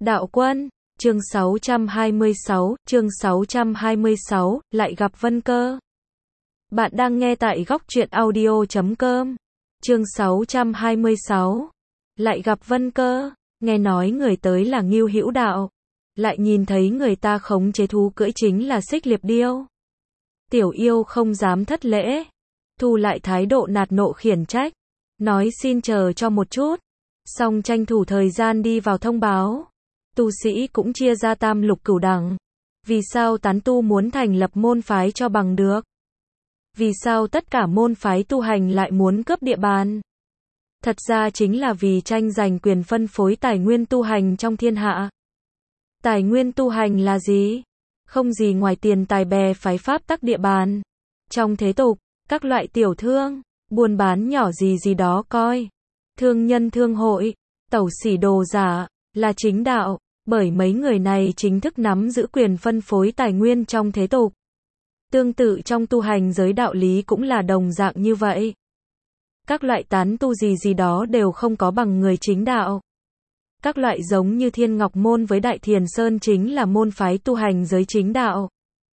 Đạo Quân, chương 626, lại gặp Vân Cơ. Bạn đang nghe tại góc truyện audio.com. Chương 626, lại gặp Vân Cơ. Nghe nói người tới là Ngưu Hữu Đạo, lại nhìn thấy người ta khống chế thú cưỡi chính là Xích Liệp Điêu. Tiểu yêu không dám thất lễ, thu lại thái độ nạt nộ khiển trách, nói xin chờ cho một chút, xong tranh thủ thời gian đi vào thông báo. Tu sĩ cũng chia ra tam lục cửu đẳng. Vì sao tán tu muốn thành lập môn phái cho bằng được? Vì sao tất cả môn phái tu hành lại muốn cướp địa bàn? Thật ra chính là vì tranh giành quyền phân phối tài nguyên tu hành trong thiên hạ. Tài nguyên tu hành là gì? Không gì ngoài tiền tài bè phái pháp tắc địa bàn. Trong thế tục, các loại tiểu thương, buôn bán nhỏ gì gì đó coi. Thương nhân thương hội, tẩu xỉ đồ giả, là chính đạo, bởi mấy người này chính thức nắm giữ quyền phân phối tài nguyên trong thế tục. Tương tự trong tu hành giới đạo lý cũng là đồng dạng như vậy. Các loại tán tu gì gì đó đều không có bằng người chính đạo. Các loại giống như Thiên Ngọc Môn với Đại Thiền Sơn chính là môn phái tu hành giới chính đạo.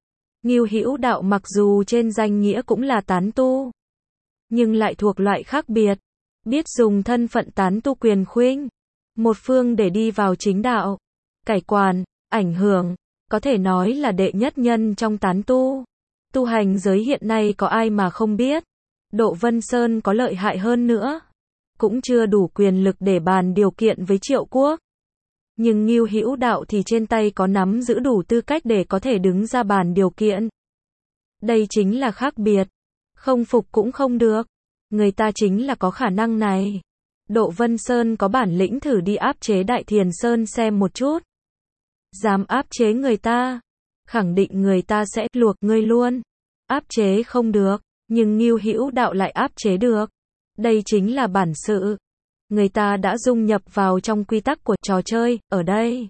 Ngưu Hữu Đạo mặc dù trên danh nghĩa cũng là tán tu, nhưng lại thuộc loại khác biệt, biết dùng thân phận tán tu quyền khuynh một phương để đi vào chính đạo, cải quản, ảnh hưởng, có thể nói là đệ nhất nhân trong tán tu. Tu hành giới hiện nay có ai mà không biết, Độ Vân Sơn có lợi hại hơn nữa, cũng chưa đủ quyền lực để bàn điều kiện với Triệu Quốc. Nhưng Ngưu Hữu Đạo thì trên tay có nắm giữ đủ tư cách để có thể đứng ra bàn điều kiện. Đây chính là khác biệt, không phục cũng không được, người ta chính là có khả năng này. Độ Vân Sơn có bản lĩnh thử đi áp chế Đại Thiền Sơn xem một chút. Dám áp chế người ta, khẳng định người ta sẽ luộc ngươi luôn. Áp chế không được, nhưng Ngưu Hữu Đạo lại áp chế được. Đây chính là bản sự. Người ta đã dung nhập vào trong quy tắc của trò chơi, ở đây.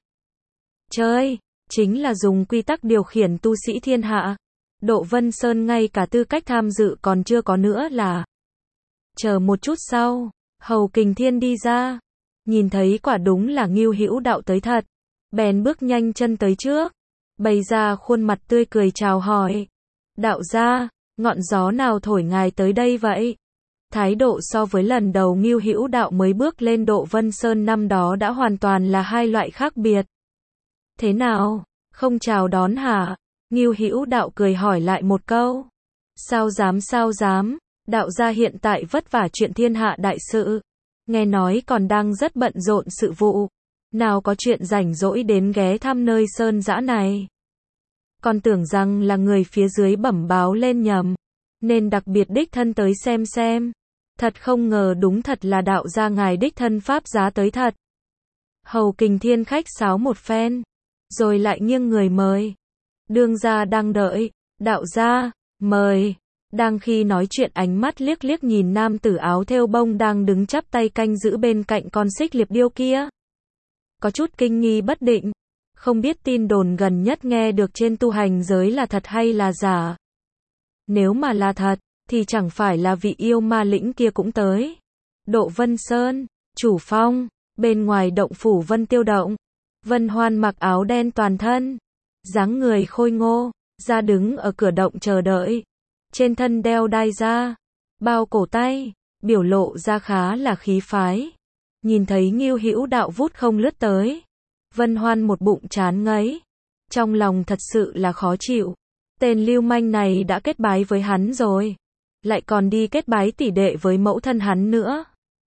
Chơi, chính là dùng quy tắc điều khiển tu sĩ thiên hạ. Độ Vân Sơn ngay cả tư cách tham dự còn chưa có nữa là. Chờ một chút sau, Hầu Kình Thiên đi ra. Nhìn thấy quả đúng là Ngưu Hữu Đạo tới thật. Bèn bước nhanh chân tới trước, bày ra khuôn mặt tươi cười chào hỏi. Đạo gia, ngọn gió nào thổi ngài tới đây vậy? Thái độ so với lần đầu Ngưu Hữu Đạo mới bước lên Độ Vân Sơn năm đó đã hoàn toàn là hai loại khác biệt. Thế nào, không chào đón hả? Ngưu Hữu Đạo cười hỏi lại một câu. Sao dám, đạo gia hiện tại vất vả chuyện thiên hạ đại sự. Nghe nói còn đang rất bận rộn sự vụ. Nào có chuyện rảnh rỗi đến ghé thăm nơi sơn dã này. Còn tưởng rằng là người phía dưới bẩm báo lên nhầm, nên đặc biệt đích thân tới xem. Thật không ngờ đúng thật là đạo gia ngài đích thân pháp giá tới thật. Hầu Kình Thiên khách sáo một phen, rồi lại nghiêng người mời. Đương gia đang đợi, đạo gia, mời. Đang khi nói chuyện ánh mắt liếc liếc nhìn nam tử áo thêu bông đang đứng chắp tay canh giữ bên cạnh con Xích Liệp Điêu kia. Có chút kinh nghi bất định, không biết tin đồn gần nhất nghe được trên tu hành giới là thật hay là giả. Nếu mà là thật, thì chẳng phải là vị yêu ma lĩnh kia cũng tới. Độ Vân Sơn, chủ phong, bên ngoài động phủ Vân Tiêu Động. Vân Hoan mặc áo đen toàn thân, dáng người khôi ngô, ra đứng ở cửa động chờ đợi. Trên thân đeo đai da, bao cổ tay, biểu lộ ra khá là khí phái. Nhìn thấy Ngưu Hữu Đạo vút không lướt tới, Vân Hoan một bụng chán ngấy, trong lòng thật sự là khó chịu. Tên lưu manh này đã kết bái với hắn rồi, lại còn đi kết bái tỷ đệ với mẫu thân hắn nữa,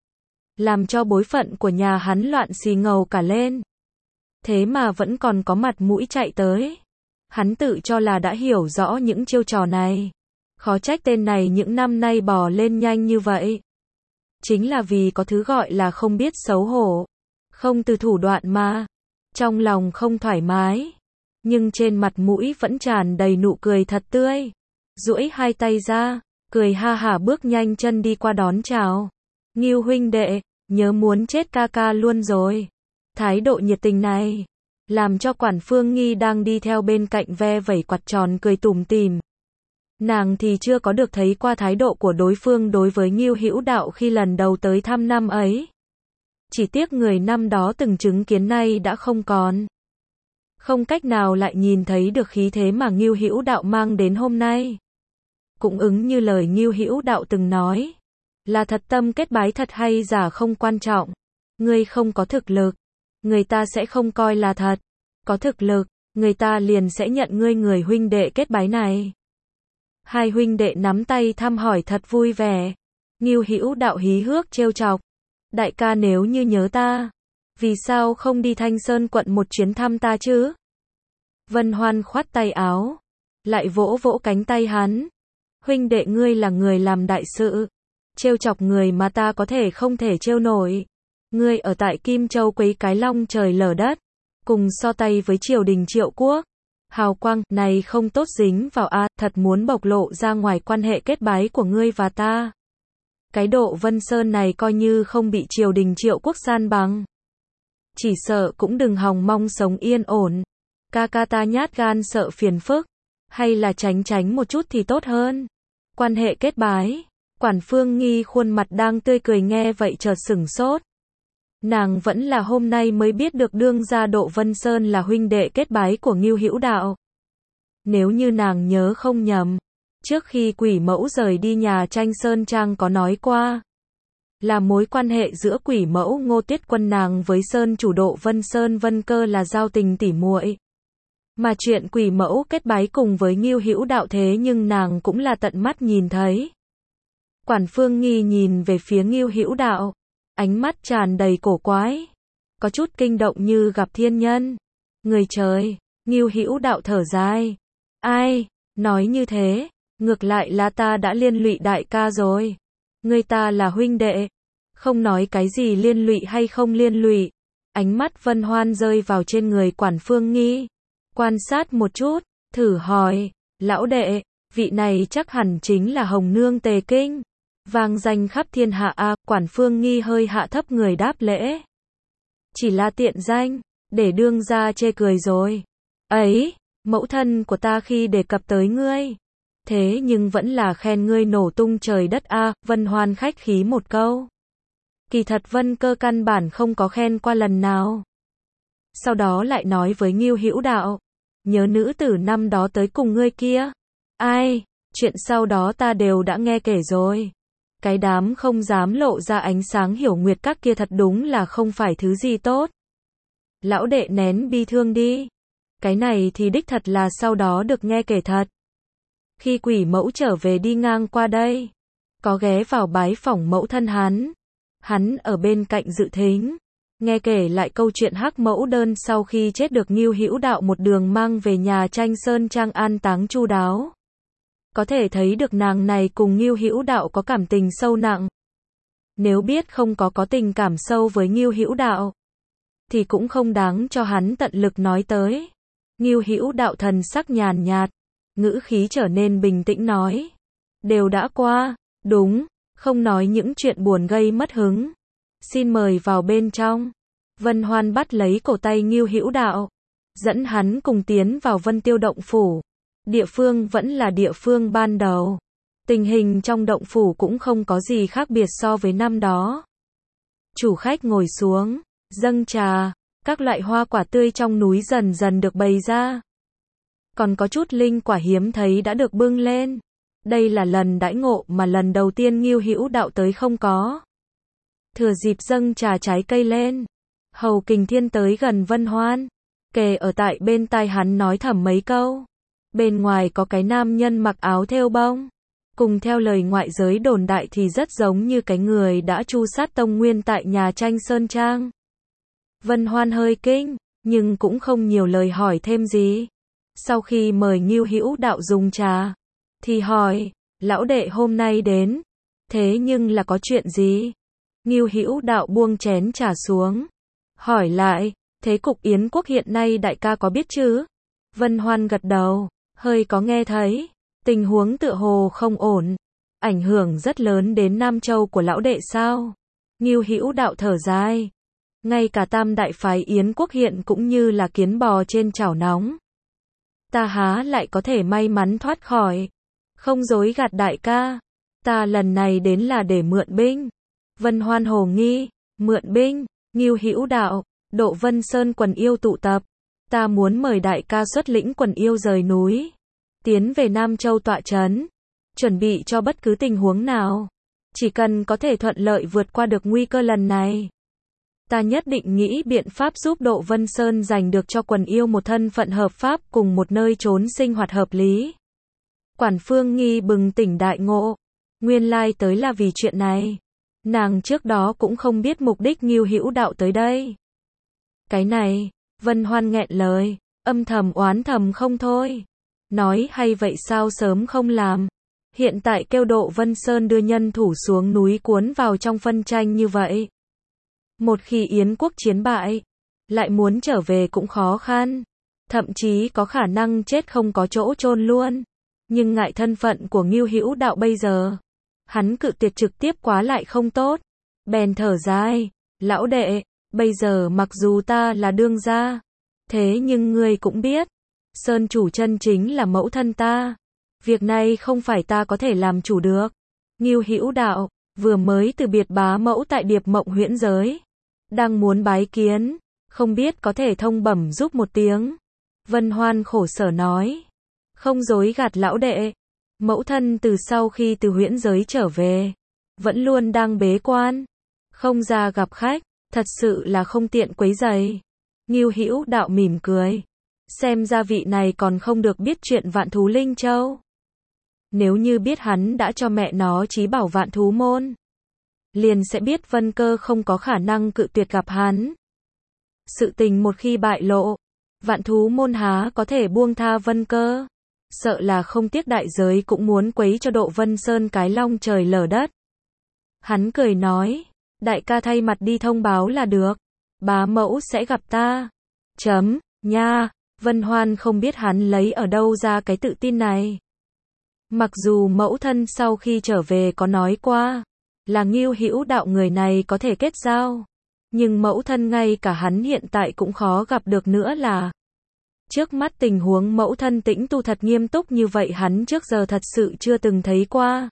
làm cho bối phận của nhà hắn loạn xì ngầu cả lên. Thế mà vẫn còn có mặt mũi chạy tới. Hắn tự cho là đã hiểu rõ những chiêu trò này, khó trách tên này những năm nay bò lên nhanh như vậy. Chính là vì có thứ gọi là không biết xấu hổ, không từ thủ đoạn mà. Trong lòng không thoải mái, nhưng trên mặt mũi vẫn tràn đầy nụ cười thật tươi. Duỗi hai tay ra, cười ha hả bước nhanh chân đi qua đón chào. Ngưu huynh đệ, nhớ muốn chết ca ca luôn rồi. Thái độ nhiệt tình này, làm cho Quản Phương Nghi đang đi theo bên cạnh ve vẩy quạt tròn cười tủm tỉm. Nàng thì chưa có được thấy qua thái độ của đối phương đối với Ngưu Hữu Đạo khi lần đầu tới thăm năm ấy. Chỉ tiếc người năm đó từng chứng kiến nay đã không còn. Không cách nào lại nhìn thấy được khí thế mà Ngưu Hữu Đạo mang đến hôm nay. Cũng ứng như lời Ngưu Hữu Đạo từng nói, là thật tâm kết bái thật hay giả không quan trọng. Ngươi không có thực lực, người ta sẽ không coi là thật. Có thực lực, người ta liền sẽ nhận ngươi người huynh đệ kết bái này. Hai huynh đệ nắm tay thăm hỏi thật vui vẻ. Ngưu Hữu Đạo hí hước trêu chọc. Đại ca nếu như nhớ ta, vì sao không đi Thanh Sơn quận một chuyến thăm ta chứ? Vân Hoan khoát tay áo, lại vỗ vỗ cánh tay hắn. Huynh đệ ngươi là người làm đại sự, trêu chọc người mà ta có thể không thể trêu nổi. Ngươi ở tại Kim Châu quấy cái long trời lở đất, cùng so tay với triều đình Triệu Quốc. Hào quang này không tốt dính vào a, thật muốn bộc lộ ra ngoài quan hệ kết bái của ngươi và ta. Cái độ Vân Sơn này coi như không bị triều đình Triệu Quốc san bằng, chỉ sợ cũng đừng hòng mong sống yên ổn. Ca ca ta nhát gan sợ phiền phức, hay là tránh tránh một chút thì tốt hơn. Quan hệ kết bái. Quản Phương Nghi khuôn mặt đang tươi cười nghe vậy chợt sửng sốt. Nàng vẫn là hôm nay mới biết được đương gia Độ Vân Sơn là huynh đệ kết bái của Ngưu Hữu Đạo. Nếu như nàng nhớ không nhầm, trước khi Quỷ Mẫu rời đi nhà tranh Sơn Trang có nói qua, là mối quan hệ giữa Quỷ Mẫu Ngô Tiết Quân nàng với Sơn chủ Độ Vân Sơn Vân Cơ là giao tình tỉ muội. Mà chuyện Quỷ Mẫu kết bái cùng với Ngưu Hữu Đạo thế nhưng nàng cũng là tận mắt nhìn thấy. Quản Phương Nghi nhìn về phía Ngưu Hữu Đạo, ánh mắt tràn đầy cổ quái, có chút kinh động như gặp thiên nhân. Người trời, Ngưu Hữu Đạo thở dài. Ai, nói như thế, ngược lại là ta đã liên lụy đại ca rồi. Người ta là huynh đệ, không nói cái gì liên lụy hay không liên lụy. Ánh mắt Vân Hoan rơi vào trên người Quản Phương Nghi, quan sát một chút, thử hỏi, lão đệ, vị này chắc hẳn chính là Hồng Nương Tề Kinh, vang danh khắp thiên hạ a. Quản Phương Nghi hơi hạ thấp người đáp lễ. Chỉ là tiện danh, để đương gia chê cười rồi. Ấy, mẫu thân của ta khi đề cập tới ngươi, thế nhưng vẫn là khen ngươi nổ tung trời đất a. Vân Hoan khách khí một câu. Kỳ thật Vân Cơ căn bản không có khen qua lần nào. Sau đó lại nói với Ngưu Hữu Đạo, nhớ nữ tử năm đó tới cùng ngươi kia. Ai, chuyện sau đó ta đều đã nghe kể rồi. Cái đám không dám lộ ra ánh sáng hiểu nguyệt các kia thật đúng là không phải thứ gì tốt. Lão đệ nén bi thương đi. Cái này thì đích thật là sau đó được nghe kể thật. Khi Quỷ Mẫu trở về đi ngang qua đây, có ghé vào bái phỏng mẫu thân hắn. Hắn ở bên cạnh dự thính, nghe kể lại câu chuyện Hắc Mẫu Đơn sau khi chết được Ngưu Hữu Đạo một đường mang về nhà tranh Sơn Trang an táng chu đáo. Có thể thấy được nàng này cùng Ngưu Hữu Đạo có cảm tình sâu nặng. Nếu biết không có tình cảm sâu với Ngưu Hữu Đạo, thì cũng không đáng cho hắn tận lực nói tới. Ngưu Hữu Đạo thần sắc nhàn nhạt, ngữ khí trở nên bình tĩnh nói. Đều đã qua, đúng, không nói những chuyện buồn gây mất hứng. Xin mời vào bên trong. Vân Hoan bắt lấy cổ tay Ngưu Hữu Đạo, dẫn hắn cùng tiến vào Vân Tiêu động phủ. Địa phương vẫn là địa phương ban đầu. Tình hình trong động phủ cũng không có gì khác biệt so với năm đó. Chủ khách ngồi xuống, dâng trà, các loại hoa quả tươi trong núi dần dần được bày ra. Còn có chút linh quả hiếm thấy đã được bưng lên. Đây là lần đãi ngộ mà lần đầu tiên Ngưu Hữu Đạo tới không có. Thừa dịp dâng trà trái cây lên, Hầu Kình Thiên tới gần Vân Hoan, kề ở tại bên tai hắn nói thầm mấy câu. Bên ngoài có cái nam nhân mặc áo thêu bông, cùng theo lời ngoại giới đồn đại thì rất giống như cái người đã tru sát Tông Nguyên tại nhà tranh Sơn Trang. Vân Hoan hơi kinh, nhưng cũng không nhiều lời hỏi thêm gì. Sau khi mời Ngưu Hữu Đạo dùng trà, thì hỏi, lão đệ hôm nay đến, thế nhưng là có chuyện gì? Ngưu Hữu Đạo buông chén trà xuống, hỏi lại, thế cục Yến quốc hiện nay đại ca có biết chứ? Vân Hoan gật đầu, hơi có nghe thấy, tình huống tựa hồ không ổn, ảnh hưởng rất lớn đến Nam Châu của lão đệ sao? Ngưu Hữu Đạo thở dài, ngay cả tam đại phái Yến quốc hiện cũng như là kiến bò trên chảo nóng. Ta há lại có thể may mắn thoát khỏi, không dối gạt đại ca, ta lần này đến là để mượn binh. Vân Hoan hồ nghi, mượn binh, Ngưu Hữu Đạo, Độ Vân Sơn quần yêu tụ tập. Ta muốn mời đại ca xuất lĩnh quần yêu rời núi, tiến về Nam Châu tọa trấn, chuẩn bị cho bất cứ tình huống nào. Chỉ cần có thể thuận lợi vượt qua được nguy cơ lần này, ta nhất định nghĩ biện pháp giúp Độ Vân Sơn giành được cho quần yêu một thân phận hợp pháp cùng một nơi trốn sinh hoạt hợp lý. Quản Phương Nghi bừng tỉnh đại ngộ, nguyên lai tới là vì chuyện này. Nàng trước đó cũng không biết mục đích Ngưu Hữu Đạo tới đây. Cái này, Vân Hoan nghẹn lời, âm thầm oán thầm không thôi. Nói hay vậy sao sớm không làm. Hiện tại kêu Độ Vân Sơn đưa nhân thủ xuống núi cuốn vào trong phân tranh như vậy. Một khi Yến quốc chiến bại, lại muốn trở về cũng khó khăn. Thậm chí có khả năng chết không có chỗ chôn luôn. Nhưng ngại thân phận của Ngưu Hữu Đạo bây giờ, hắn cự tuyệt trực tiếp quá lại không tốt. Bèn thở dài, lão đệ, bây giờ mặc dù ta là đương gia, thế nhưng ngươi cũng biết, Sơn chủ chân chính là mẫu thân ta. Việc này không phải ta có thể làm chủ được. Ngưu Hữu Đạo, vừa mới từ biệt bá mẫu tại Điệp Mộng huyễn giới, đang muốn bái kiến, không biết có thể thông bẩm giúp một tiếng. Vân Hoan khổ sở nói, không dối gạt lão đệ, mẫu thân từ sau khi từ huyễn giới trở về, vẫn luôn đang bế quan, không ra gặp khách, thật sự là không tiện quấy rầy. Ngưu Hữu Đạo mỉm cười, xem ra vị này còn không được biết chuyện Vạn Thú Linh Châu. Nếu như biết hắn đã cho mẹ nó chí bảo Vạn Thú Môn, liền sẽ biết Vân Cơ không có khả năng cự tuyệt gặp hắn. Sự tình một khi bại lộ, Vạn Thú Môn há có thể buông tha Vân Cơ. Sợ là không tiếc đại giới cũng muốn quấy cho Độ Vân Sơn cái long trời lở đất. Hắn cười nói, đại ca thay mặt đi thông báo là được, bá mẫu sẽ gặp ta. Nha, Vân Hoan không biết hắn lấy ở đâu ra cái tự tin này. Mặc dù mẫu thân sau khi trở về có nói qua, là Ngưu Hữu Đạo người này có thể kết giao, nhưng mẫu thân ngay cả hắn hiện tại cũng khó gặp được nữa là. Trước mắt tình huống mẫu thân tĩnh tu thật nghiêm túc như vậy hắn trước giờ thật sự chưa từng thấy qua.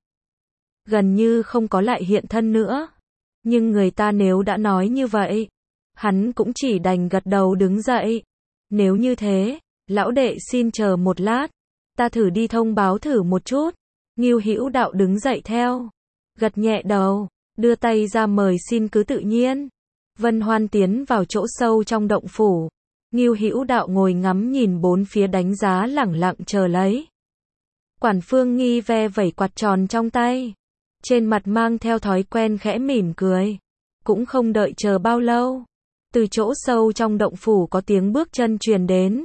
Gần như không có lại hiện thân nữa. Nhưng người ta nếu đã nói như vậy, hắn cũng chỉ đành gật đầu đứng dậy. Nếu như thế, lão đệ xin chờ một lát, ta thử đi thông báo thử một chút. Ngưu Hữu Đạo đứng dậy theo, gật nhẹ đầu, đưa tay ra mời xin cứ tự nhiên. Vân Hoan tiến vào chỗ sâu trong động phủ. Ngưu Hữu Đạo ngồi ngắm nhìn bốn phía đánh giá lẳng lặng chờ lấy. Quản Phương Nghi ve vẩy quạt tròn trong tay, trên mặt mang theo thói quen khẽ mỉm cười. Cũng không đợi chờ bao lâu, từ chỗ sâu trong động phủ có tiếng bước chân truyền đến.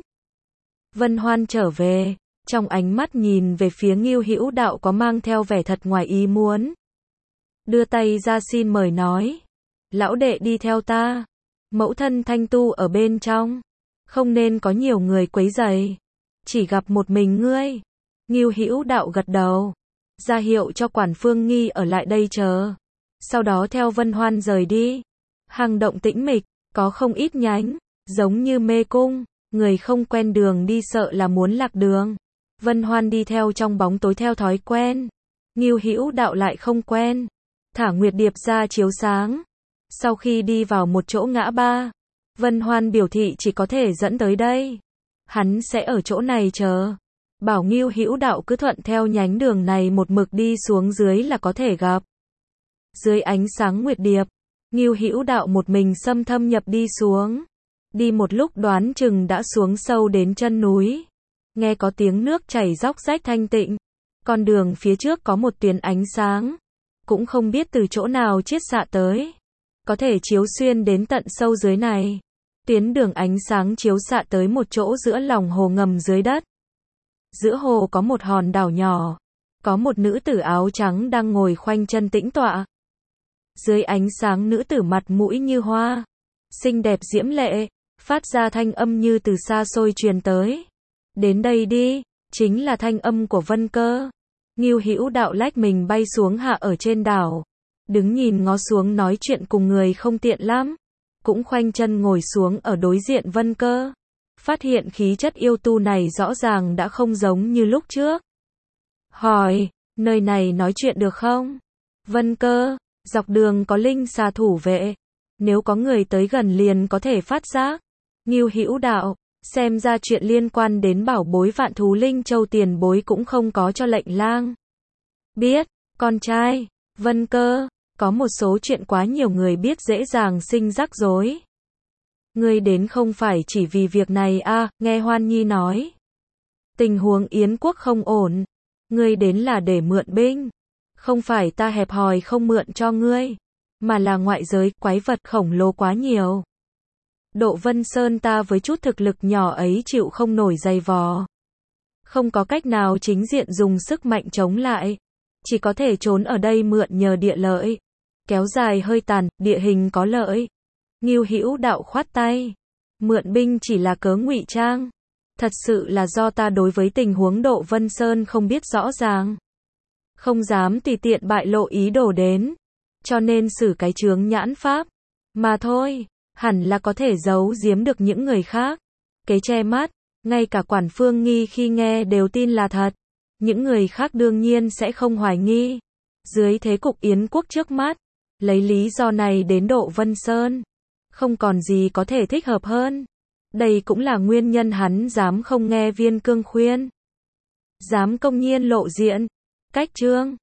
Vân Hoan trở về, trong ánh mắt nhìn về phía Ngưu Hữu Đạo có mang theo vẻ thật ngoài ý muốn. Đưa tay ra xin mời nói, lão đệ đi theo ta, mẫu thân thanh tu ở bên trong, không nên có nhiều người quấy rầy, chỉ gặp một mình ngươi. Ngưu Hữu Đạo gật đầu, ra hiệu cho Quản Phương Nghi ở lại đây chờ, sau đó theo Vân Hoan rời đi. Hang động tĩnh mịch, có không ít nhánh, giống như mê cung, người không quen đường đi sợ là muốn lạc đường. Vân Hoan đi theo trong bóng tối theo thói quen, Ngưu Hữu Đạo lại không quen, thả Nguyệt Điệp ra chiếu sáng. Sau khi đi vào một chỗ ngã ba, Vân Hoan biểu thị chỉ có thể dẫn tới đây, hắn sẽ ở chỗ này chờ, bảo Ngưu Hữu Đạo cứ thuận theo nhánh đường này một mực đi xuống dưới là có thể gặp. Dưới ánh sáng Nguyệt Điệp, Ngưu Hữu Đạo một mình xâm thâm nhập đi xuống, đi một lúc đoán chừng đã xuống sâu đến chân núi. Nghe có tiếng nước chảy róc rách thanh tịnh, con đường phía trước có một tuyến ánh sáng, cũng không biết từ chỗ nào chiết xạ tới, có thể chiếu xuyên đến tận sâu dưới này. Tuyến đường ánh sáng chiếu xạ tới một chỗ giữa lòng hồ ngầm dưới đất. Giữa hồ có một hòn đảo nhỏ, có một nữ tử áo trắng đang ngồi khoanh chân tĩnh tọa. Dưới ánh sáng nữ tử mặt mũi như hoa, xinh đẹp diễm lệ, phát ra thanh âm như từ xa xôi truyền tới. Đến đây đi, chính là thanh âm của Vân Cơ. Ngưu Hữu Đạo lách mình bay xuống hạ ở trên đảo, đứng nhìn ngó xuống nói chuyện cùng người không tiện lắm, cũng khoanh chân ngồi xuống ở đối diện Vân Cơ. Phát hiện khí chất yêu tu này rõ ràng đã không giống như lúc trước. Hỏi, nơi này nói chuyện được không? Vân Cơ, dọc đường có linh xà thủ vệ, nếu có người tới gần liền có thể phát giác. Ngưu Hữu đạo, xem ra chuyện liên quan đến bảo bối Vạn Thú Linh Châu tiền bối cũng không có cho lệnh lang biết. Con trai, Vân Cơ, có một số chuyện quá nhiều người biết dễ dàng sinh rắc rối. Ngươi đến không phải chỉ vì việc này à, nghe Hoan Nhi nói. Tình huống Yến quốc không ổn. Ngươi đến là để mượn binh. Không phải ta hẹp hòi không mượn cho ngươi, mà là ngoại giới, quái vật khổng lồ quá nhiều. Độ Vân Sơn ta với chút thực lực nhỏ ấy chịu không nổi dày vò. Không có cách nào chính diện dùng sức mạnh chống lại. Chỉ có thể trốn ở đây mượn nhờ địa lợi. Kéo dài hơi tàn, địa hình có lợi. Ngưu Hữu đạo khoát tay. Mượn binh chỉ là cớ ngụy trang. Thật sự là do ta đối với tình huống Độ Vân Sơn không biết rõ ràng. Không dám tùy tiện bại lộ ý đồ đến. Cho nên xử cái chướng nhãn pháp. Mà thôi, hẳn là có thể giấu giếm được những người khác. Kế che mắt, ngay cả Quản Phương Nghi khi nghe đều tin là thật. Những người khác đương nhiên sẽ không hoài nghi. Dưới thế cục Yến quốc trước mắt, lấy lý do này đến Độ Vân Sơn. Không còn gì có thể thích hợp hơn. Đây cũng là nguyên nhân hắn dám không nghe Viên Cương khuyên. Dám công nhiên lộ diện. Cách chương